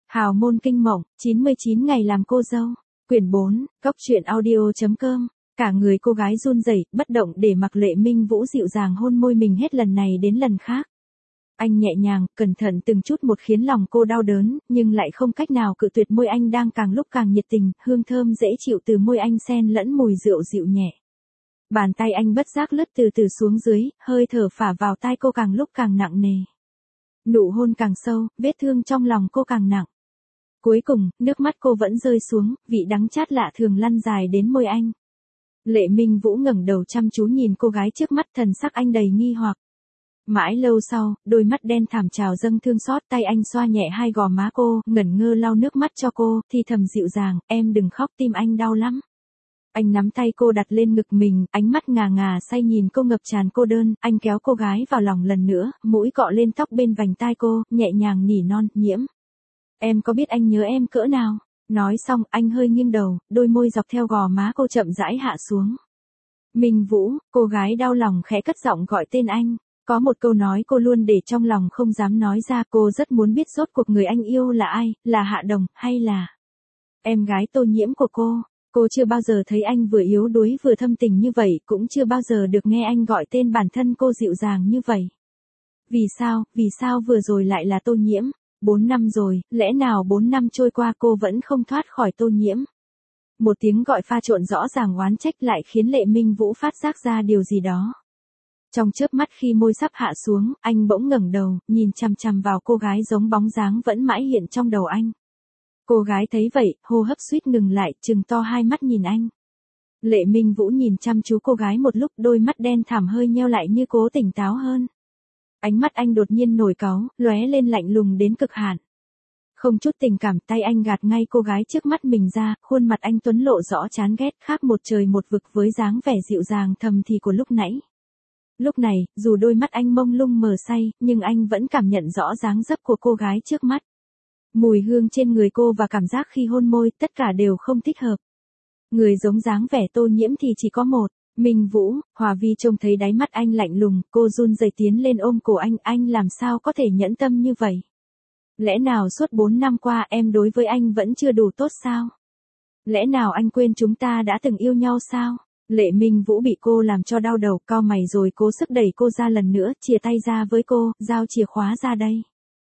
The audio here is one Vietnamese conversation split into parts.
Hào môn kinh mộng, 99 ngày làm cô dâu. Quyển 4, Cốc truyện audio.com. Cả người cô gái run rẩy, bất động để mặc Lệ Minh Vũ dịu dàng hôn môi mình hết lần này đến lần khác. Anh nhẹ nhàng, cẩn thận từng chút một khiến lòng cô đau đớn, nhưng lại không cách nào cự tuyệt môi anh đang càng lúc càng nhiệt tình, hương thơm dễ chịu từ môi anh xen lẫn mùi rượu dịu nhẹ. Bàn tay anh bất giác lướt từ từ xuống dưới, hơi thở phả vào tai cô càng lúc càng nặng nề. Nụ hôn càng sâu, vết thương trong lòng cô càng nặng. Cuối cùng, nước mắt cô vẫn rơi xuống, vị đắng chát lạ thường lăn dài đến môi anh. Lệ Minh Vũ ngẩng đầu chăm chú nhìn cô gái trước mắt, thần sắc anh đầy nghi hoặc. Mãi lâu sau, đôi mắt đen thẳm trào dâng thương xót, tay anh xoa nhẹ hai gò má cô, ngẩn ngơ lau nước mắt cho cô, thì thầm dịu dàng, em đừng khóc, tim anh đau lắm. Anh nắm tay cô đặt lên ngực mình, ánh mắt ngà ngà say nhìn cô ngập tràn cô đơn, anh kéo cô gái vào lòng lần nữa, mũi cọ lên tóc bên vành tai cô, nhẹ nhàng nỉ non, Nhiễm. Em có biết anh nhớ em cỡ nào? Nói xong, anh hơi nghiêng đầu, đôi môi dọc theo gò má cô chậm rãi hạ xuống. Minh Vũ, cô gái đau lòng khẽ cất giọng gọi tên anh. Có một câu nói cô luôn để trong lòng không dám nói ra, cô rất muốn biết rốt cuộc người anh yêu là ai, là Hạ Đồng, hay là em gái Tô Nhiễm của cô. Cô chưa bao giờ thấy anh vừa yếu đuối vừa thâm tình như vậy, cũng chưa bao giờ được nghe anh gọi tên bản thân cô dịu dàng như vậy. Vì sao vừa rồi lại là Tô Nhiễm? 4 năm rồi, lẽ nào 4 năm trôi qua cô vẫn không thoát khỏi Tô Nhiễm? Một tiếng gọi pha trộn rõ ràng oán trách lại khiến Lệ Minh Vũ phát giác ra điều gì đó. Trong chớp mắt khi môi sắp hạ xuống, anh bỗng ngẩng đầu, nhìn chằm chằm vào cô gái giống bóng dáng vẫn mãi hiện trong đầu anh. Cô gái thấy vậy, hô hấp suýt ngừng lại, trừng to hai mắt nhìn anh. Lệ Minh Vũ nhìn chăm chú cô gái một lúc, đôi mắt đen thẳm hơi nheo lại như cố tỉnh táo hơn. Ánh mắt anh đột nhiên nổi cáu, lóe lên lạnh lùng đến cực hạn. Không chút tình cảm, tay anh gạt ngay cô gái trước mắt mình ra, khuôn mặt anh tuấn lộ rõ chán ghét, khác một trời một vực với dáng vẻ dịu dàng thầm thì của lúc nãy. Lúc này, dù đôi mắt anh mông lung mờ say, nhưng anh vẫn cảm nhận rõ dáng dấp của cô gái trước mắt. Mùi hương trên người cô và cảm giác khi hôn môi, tất cả đều không thích hợp. Người giống dáng vẻ Tô Nhiễm thì chỉ có một. Minh Vũ. Hòa Vi trông thấy đáy mắt anh lạnh lùng, cô run rẩy tiến lên ôm cổ anh làm sao có thể nhẫn tâm như vậy? Lẽ nào suốt 4 năm qua em đối với anh vẫn chưa đủ tốt sao? Lẽ nào anh quên chúng ta đã từng yêu nhau sao? Lệ Minh Vũ bị cô làm cho đau đầu, cau mày rồi cố sức đẩy cô ra lần nữa, chìa tay ra với cô, giao chìa khóa ra đây.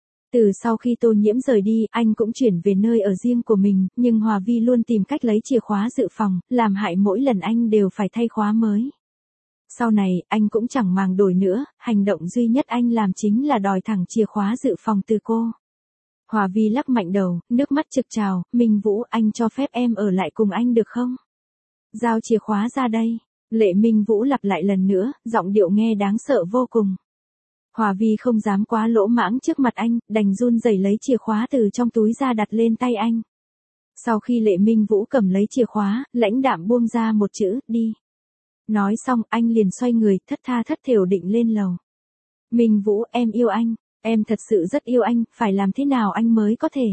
Từ sau khi Tô Nhiễm rời đi, anh cũng chuyển về nơi ở riêng của mình, nhưng Hòa Vi luôn tìm cách lấy chìa khóa dự phòng, làm hại mỗi lần anh đều phải thay khóa mới. Sau này, anh cũng chẳng màng đổi nữa, hành động duy nhất anh làm chính là đòi thẳng chìa khóa dự phòng từ cô. Hòa Vi lắc mạnh đầu, nước mắt trực trào, Minh Vũ, anh cho phép em ở lại cùng anh được không? Giao chìa khóa ra đây. Lệ Minh Vũ lặp lại lần nữa, giọng điệu nghe đáng sợ vô cùng. Hòa Vi không dám quá lỗ mãng trước mặt anh, đành run rẩy lấy chìa khóa từ trong túi ra đặt lên tay anh. Sau khi Lệ Minh Vũ cầm lấy chìa khóa, lãnh đạm buông ra một chữ, đi. Nói xong, anh liền xoay người, thất tha thất thểu định lên lầu. Minh Vũ, em yêu anh, em thật sự rất yêu anh, phải làm thế nào anh mới có thể?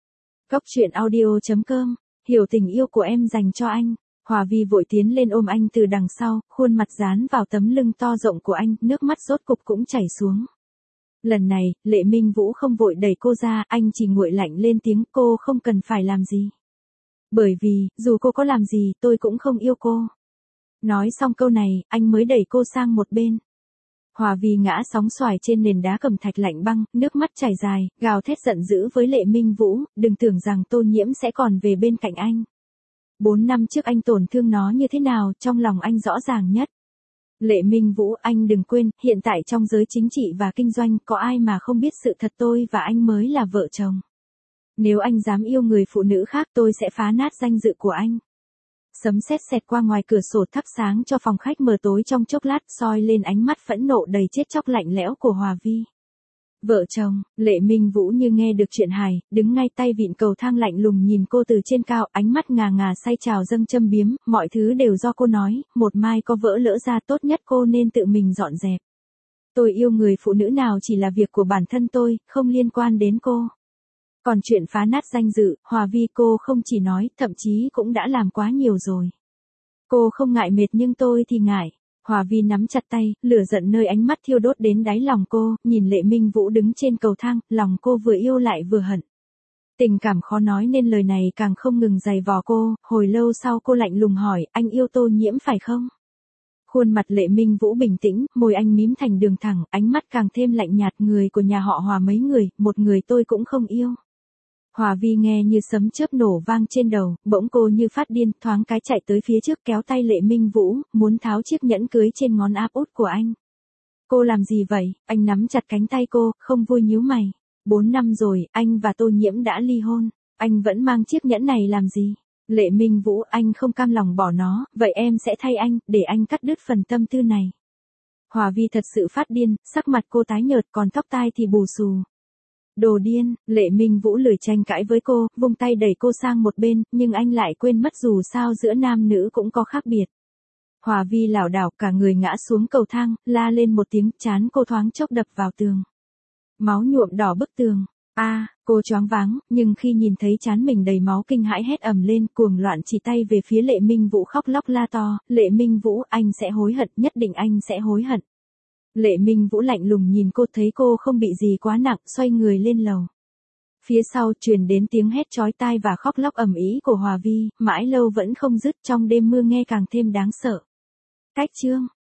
Cốc truyện audio.com, hiểu tình yêu của em dành cho anh. Hòa Vi vội tiến lên ôm anh từ đằng sau, khuôn mặt dán vào tấm lưng to rộng của anh, nước mắt rốt cục cũng chảy xuống. Lần này, Lệ Minh Vũ không vội đẩy cô ra, anh chỉ nguội lạnh lên tiếng, cô không cần phải làm gì. Bởi vì, dù cô có làm gì, tôi cũng không yêu cô. Nói xong câu này, anh mới đẩy cô sang một bên. Hòa Vi ngã sóng xoài trên nền đá cẩm thạch lạnh băng, nước mắt chảy dài, gào thét giận dữ với Lệ Minh Vũ, đừng tưởng rằng Tô Nhiễm sẽ còn về bên cạnh anh. 4 năm trước anh tổn thương nó như thế nào, trong lòng anh rõ ràng nhất. Lệ Minh Vũ, anh đừng quên, hiện tại trong giới chính trị và kinh doanh, có ai mà không biết sự thật tôi và anh mới là vợ chồng. Nếu anh dám yêu người phụ nữ khác, tôi sẽ phá nát danh dự của anh. Sấm sét xẹt qua ngoài cửa sổ thắp sáng cho phòng khách mờ tối trong chốc lát, soi lên ánh mắt phẫn nộ đầy chết chóc lạnh lẽo của Hòa Vi. Vợ chồng, Lệ Minh Vũ như nghe được chuyện hài, đứng ngay tay vịn cầu thang lạnh lùng nhìn cô từ trên cao, ánh mắt ngà ngà say trào dâng châm biếm, mọi thứ đều do cô nói, một mai có vỡ lỡ ra tốt nhất cô nên tự mình dọn dẹp. Tôi yêu người phụ nữ nào chỉ là việc của bản thân tôi, không liên quan đến cô. Còn chuyện phá nát danh dự, Hòa Vi cô không chỉ nói, thậm chí cũng đã làm quá nhiều rồi. Cô không ngại mệt nhưng tôi thì ngại. Hòa Vi nắm chặt tay, lửa giận nơi ánh mắt thiêu đốt đến đáy lòng cô, nhìn Lệ Minh Vũ đứng trên cầu thang, lòng cô vừa yêu lại vừa hận. Tình cảm khó nói nên lời này càng không ngừng giày vò cô, hồi lâu sau cô lạnh lùng hỏi, anh yêu Tô Nhiễm phải không? Khuôn mặt Lệ Minh Vũ bình tĩnh, môi anh mím thành đường thẳng, ánh mắt càng thêm lạnh nhạt, người của nhà họ Hòa mấy người, một người tôi cũng không yêu. Hòa Vi nghe như sấm chớp nổ vang trên đầu, bỗng cô như phát điên, thoáng cái chạy tới phía trước kéo tay Lệ Minh Vũ, muốn tháo chiếc nhẫn cưới trên ngón áp út của anh. Cô làm gì vậy? Anh nắm chặt cánh tay cô, không vui nhíu mày. 4 năm rồi, anh và Tô Nhiễm đã ly hôn, anh vẫn mang chiếc nhẫn này làm gì? Lệ Minh Vũ, anh không cam lòng bỏ nó, vậy em sẽ thay anh, để anh cắt đứt phần tâm tư này. Hòa Vi thật sự phát điên, sắc mặt cô tái nhợt còn tóc tai thì bù xù. Đồ điên, Lệ Minh Vũ lười tranh cãi với cô, vung tay đẩy cô sang một bên, nhưng anh lại quên mất dù sao giữa nam nữ cũng có khác biệt. Hòa Vi lảo đảo cả người ngã xuống cầu thang, la lên một tiếng, trán cô thoáng chốc đập vào tường. Máu nhuộm đỏ bức tường. Cô choáng váng, nhưng khi nhìn thấy trán mình đầy máu kinh hãi hét ầm lên, cuồng loạn chỉ tay về phía Lệ Minh Vũ khóc lóc la to, Lệ Minh Vũ, anh sẽ hối hận, nhất định anh sẽ hối hận. Lệ Minh Vũ lạnh lùng nhìn cô, thấy cô không bị gì quá nặng, xoay người lên lầu. Phía sau truyền đến tiếng hét chói tai và khóc lóc ầm ĩ của Hòa Vi, mãi lâu vẫn không dứt, trong đêm mưa nghe càng thêm đáng sợ. Cách chương